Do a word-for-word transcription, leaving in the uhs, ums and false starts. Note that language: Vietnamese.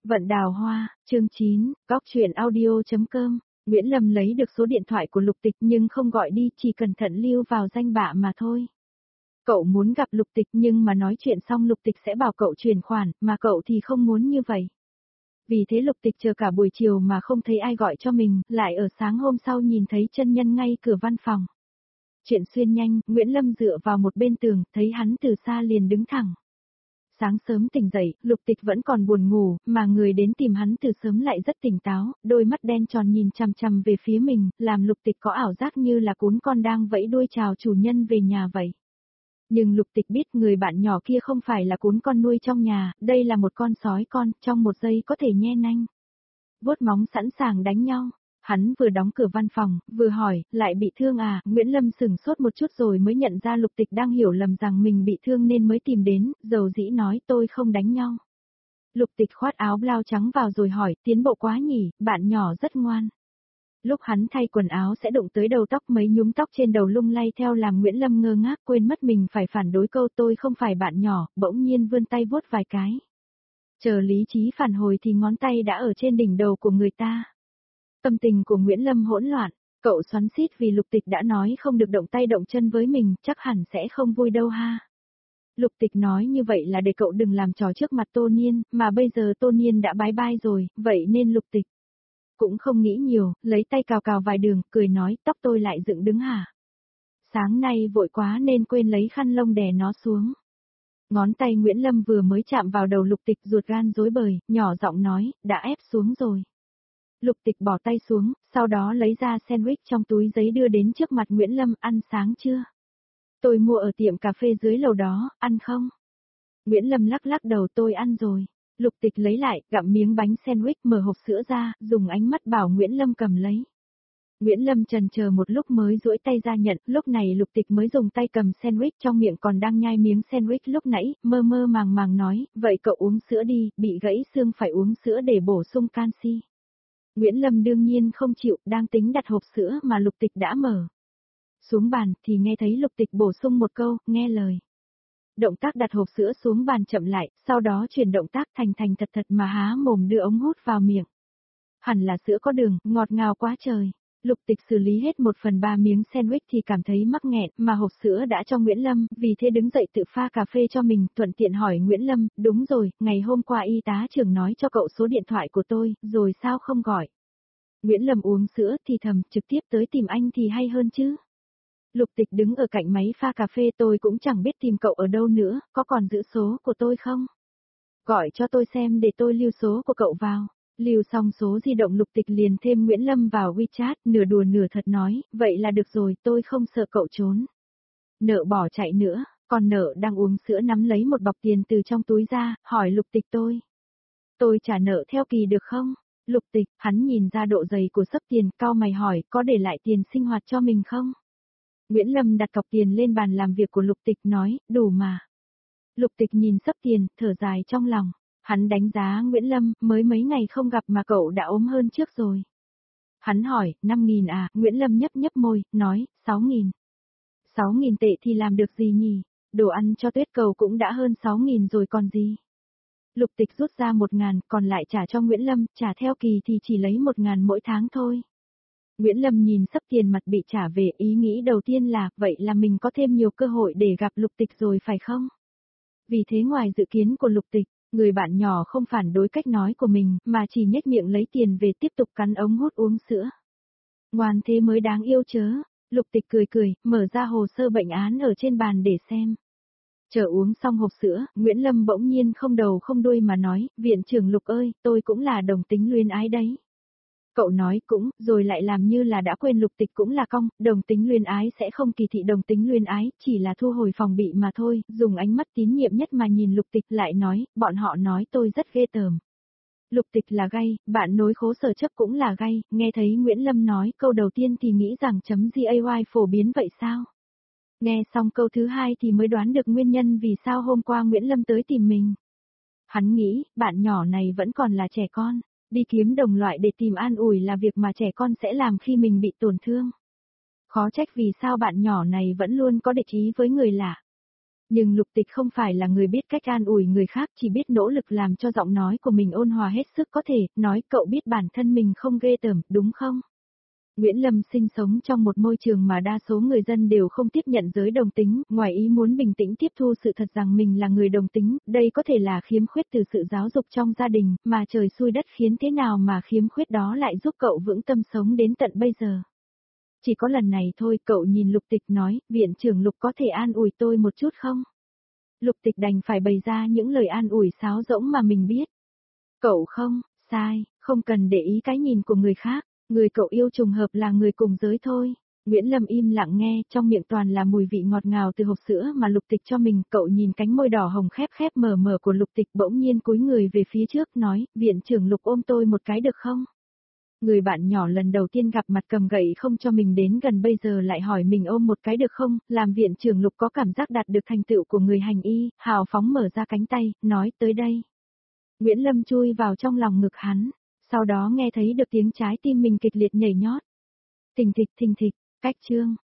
Vận đào hoa, chương chín, góc truyện audio.com. Nguyễn Lâm lấy được số điện thoại của Lục Tịch nhưng không gọi đi, chỉ cẩn thận lưu vào danh bạ mà thôi. Cậu muốn gặp Lục Tịch nhưng mà nói chuyện xong Lục Tịch sẽ bảo cậu chuyển khoản, mà cậu thì không muốn như vậy. Vì thế Lục Tịch chờ cả buổi chiều mà không thấy ai gọi cho mình, lại ở sáng hôm sau nhìn thấy chân nhân ngay cửa văn phòng. Chuyện xuyên nhanh, Nguyễn Lâm dựa vào một bên tường, thấy hắn từ xa liền đứng thẳng. Sáng sớm tỉnh dậy, Lục Tịch vẫn còn buồn ngủ, mà người đến tìm hắn từ sớm lại rất tỉnh táo, đôi mắt đen tròn nhìn chằm chằm về phía mình, làm Lục Tịch có ảo giác như là cún con đang vẫy đuôi chào chủ nhân về nhà vậy. Nhưng Lục Tịch biết người bạn nhỏ kia không phải là cún con nuôi trong nhà, đây là một con sói con, trong một giây có thể nhe nanh, vuốt móng sẵn sàng đánh nhau. Hắn vừa đóng cửa văn phòng, vừa hỏi, lại bị thương à, Nguyễn Lâm sửng sốt một chút rồi mới nhận ra Lục Tịch đang hiểu lầm rằng mình bị thương nên mới tìm đến, dầu dĩ nói tôi không đánh nhau. Lục Tịch khoát áo blau trắng vào rồi hỏi, tiến bộ quá nhỉ, bạn nhỏ rất ngoan. Lúc hắn thay quần áo sẽ đụng tới đầu tóc, mấy nhúm tóc trên đầu lung lay theo làm Nguyễn Lâm ngơ ngác, quên mất mình phải phản đối câu tôi không phải bạn nhỏ, bỗng nhiên vươn tay vuốt vài cái. Chờ lý trí phản hồi thì ngón tay đã ở trên đỉnh đầu của người ta. Tâm tình của Nguyễn Lâm hỗn loạn, cậu xoắn xít vì Lục Tịch đã nói không được động tay động chân với mình, chắc hẳn sẽ không vui đâu ha. Lục Tịch nói như vậy là để cậu đừng làm trò trước mặt Tô Niên, mà bây giờ Tô Niên đã bái bai rồi, vậy nên Lục Tịch cũng không nghĩ nhiều, lấy tay cào cào vài đường, cười nói, tóc tôi lại dựng đứng hả? Sáng nay vội quá nên quên lấy khăn lông đè nó xuống. Ngón tay Nguyễn Lâm vừa mới chạm vào đầu Lục Tịch, ruột gan rối bời, nhỏ giọng nói, đã ép xuống rồi. Lục Tịch bỏ tay xuống, sau đó lấy ra sandwich trong túi giấy đưa đến trước mặt Nguyễn Lâm, ăn sáng chưa? Tôi mua ở tiệm cà phê dưới lầu đó, ăn không? Nguyễn Lâm lắc lắc đầu, tôi ăn rồi. Lục Tịch lấy lại, gặm miếng bánh sandwich, mở hộp sữa ra, dùng ánh mắt bảo Nguyễn Lâm cầm lấy. Nguyễn Lâm chần chờ một lúc mới duỗi tay ra nhận, lúc này Lục Tịch mới dùng tay cầm sandwich trong miệng còn đang nhai miếng sandwich lúc nãy, mơ mơ màng màng nói, vậy cậu uống sữa đi, bị gãy xương phải uống sữa để bổ sung canxi. Nguyễn Lâm đương nhiên không chịu, đang tính đặt hộp sữa mà Lục Tịch đã mở xuống bàn thì nghe thấy Lục Tịch bổ sung một câu, nghe lời. Động tác đặt hộp sữa xuống bàn chậm lại, sau đó chuyển động tác thành thành thật thật mà há mồm đưa ống hút vào miệng. Hẳn là sữa có đường, ngọt ngào quá trời. Lục Tịch xử lý hết một phần ba miếng sandwich thì cảm thấy mắc nghẹn, mà hộp sữa đã cho Nguyễn Lâm, vì thế đứng dậy tự pha cà phê cho mình, thuận tiện hỏi Nguyễn Lâm, đúng rồi, ngày hôm qua y tá trưởng nói cho cậu số điện thoại của tôi, rồi sao không gọi? Nguyễn Lâm uống sữa thì thầm, trực tiếp tới tìm anh thì hay hơn chứ. Lục Tịch đứng ở cạnh máy pha cà phê, tôi cũng chẳng biết tìm cậu ở đâu nữa, có còn giữ số của tôi không? Gọi cho tôi xem để tôi lưu số của cậu vào. Lưu xong số di động Lục Tịch liền thêm Nguyễn Lâm vào WeChat, nửa đùa nửa thật nói, vậy là được rồi, tôi không sợ cậu trốn. Nợ bỏ chạy nữa, còn nợ đang uống sữa nắm lấy một bọc tiền từ trong túi ra, hỏi Lục Tịch tôi. Tôi trả nợ theo kỳ được không? Lục Tịch, hắn nhìn ra độ dày của xấp tiền, cau mày hỏi, có để lại tiền sinh hoạt cho mình không? Nguyễn Lâm đặt cọc tiền lên bàn làm việc của Lục Tịch nói, đủ mà. Lục Tịch nhìn xấp tiền, thở dài trong lòng. Hắn đánh giá Nguyễn Lâm, mới mấy ngày không gặp mà cậu đã ốm hơn trước rồi. Hắn hỏi, năm nghìn à, Nguyễn Lâm nhấp nhấp môi, nói, sáu nghìn. sáu nghìn tệ thì làm được gì nhỉ? Đồ ăn cho Tuyết Cầu cũng đã hơn sáu nghìn rồi còn gì? Lục Tịch rút ra một ngàn, còn lại trả cho Nguyễn Lâm, trả theo kỳ thì chỉ lấy một ngàn mỗi tháng thôi. Nguyễn Lâm nhìn xấp tiền mặt bị trả về, ý nghĩ đầu tiên là, vậy là mình có thêm nhiều cơ hội để gặp Lục Tịch rồi phải không? Vì thế ngoài dự kiến của Lục Tịch, người bạn nhỏ không phản đối cách nói của mình, mà chỉ nhếch miệng lấy tiền về tiếp tục cắn ống hút uống sữa. Ngoan thế mới đáng yêu chớ. Lục Tịch cười cười, mở ra hồ sơ bệnh án ở trên bàn để xem. Chờ uống xong hộp sữa, Nguyễn Lâm bỗng nhiên không đầu không đuôi mà nói, viện trưởng Lục ơi, tôi cũng là đồng tính luyến ái đấy. Cậu nói cũng, rồi lại làm như là đã quên Lục Tịch cũng là cong, đồng tính luyến ái sẽ không kỳ thị đồng tính luyến ái, chỉ là thu hồi phòng bị mà thôi, dùng ánh mắt tín nhiệm nhất mà nhìn Lục Tịch lại nói, bọn họ nói tôi rất ghê tởm. Lục Tịch là gay, bạn nối khố sở chấp cũng là gay, nghe thấy Nguyễn Lâm nói câu đầu tiên thì nghĩ rằng chấm gay phổ biến vậy sao? Nghe xong câu thứ hai thì mới đoán được nguyên nhân vì sao hôm qua Nguyễn Lâm tới tìm mình. Hắn nghĩ, bạn nhỏ này vẫn còn là trẻ con. Đi kiếm đồng loại để tìm an ủi là việc mà trẻ con sẽ làm khi mình bị tổn thương. Khó trách vì sao bạn nhỏ này vẫn luôn có địch ý với người lạ. Nhưng Lục Tịch không phải là người biết cách an ủi người khác, chỉ biết nỗ lực làm cho giọng nói của mình ôn hòa hết sức có thể, nói cậu biết bản thân mình không ghê tởm, đúng không? Nguyễn Lâm sinh sống trong một môi trường mà đa số người dân đều không tiếp nhận giới đồng tính, ngoài ý muốn bình tĩnh tiếp thu sự thật rằng mình là người đồng tính, đây có thể là khiếm khuyết từ sự giáo dục trong gia đình, mà trời xui đất khiến thế nào mà khiếm khuyết đó lại giúp cậu vững tâm sống đến tận bây giờ. Chỉ có lần này thôi, cậu nhìn Lục Tịch nói, viện trưởng Lục có thể an ủi tôi một chút không? Lục Tịch đành phải bày ra những lời an ủi sáo rỗng mà mình biết. Cậu không, sai, không cần để ý cái nhìn của người khác. Người cậu yêu trùng hợp là người cùng giới thôi. Nguyễn Lâm im lặng nghe, trong miệng toàn là mùi vị ngọt ngào từ hộp sữa mà Lục Tịch cho mình, cậu nhìn cánh môi đỏ hồng khép khép mờ mờ của Lục Tịch bỗng nhiên cúi người về phía trước, nói, viện trưởng Lục ôm tôi một cái được không? Người bạn nhỏ lần đầu tiên gặp mặt cầm gậy không cho mình đến gần bây giờ lại hỏi mình ôm một cái được không, làm viện trưởng Lục có cảm giác đạt được thành tựu của người hành y, hào phóng mở ra cánh tay, nói tới đây. Nguyễn Lâm chui vào trong lòng ngực hắn. Sau đó nghe thấy được tiếng trái tim mình kịch liệt nhảy nhót. Thình thịch thình thịch, cách chương.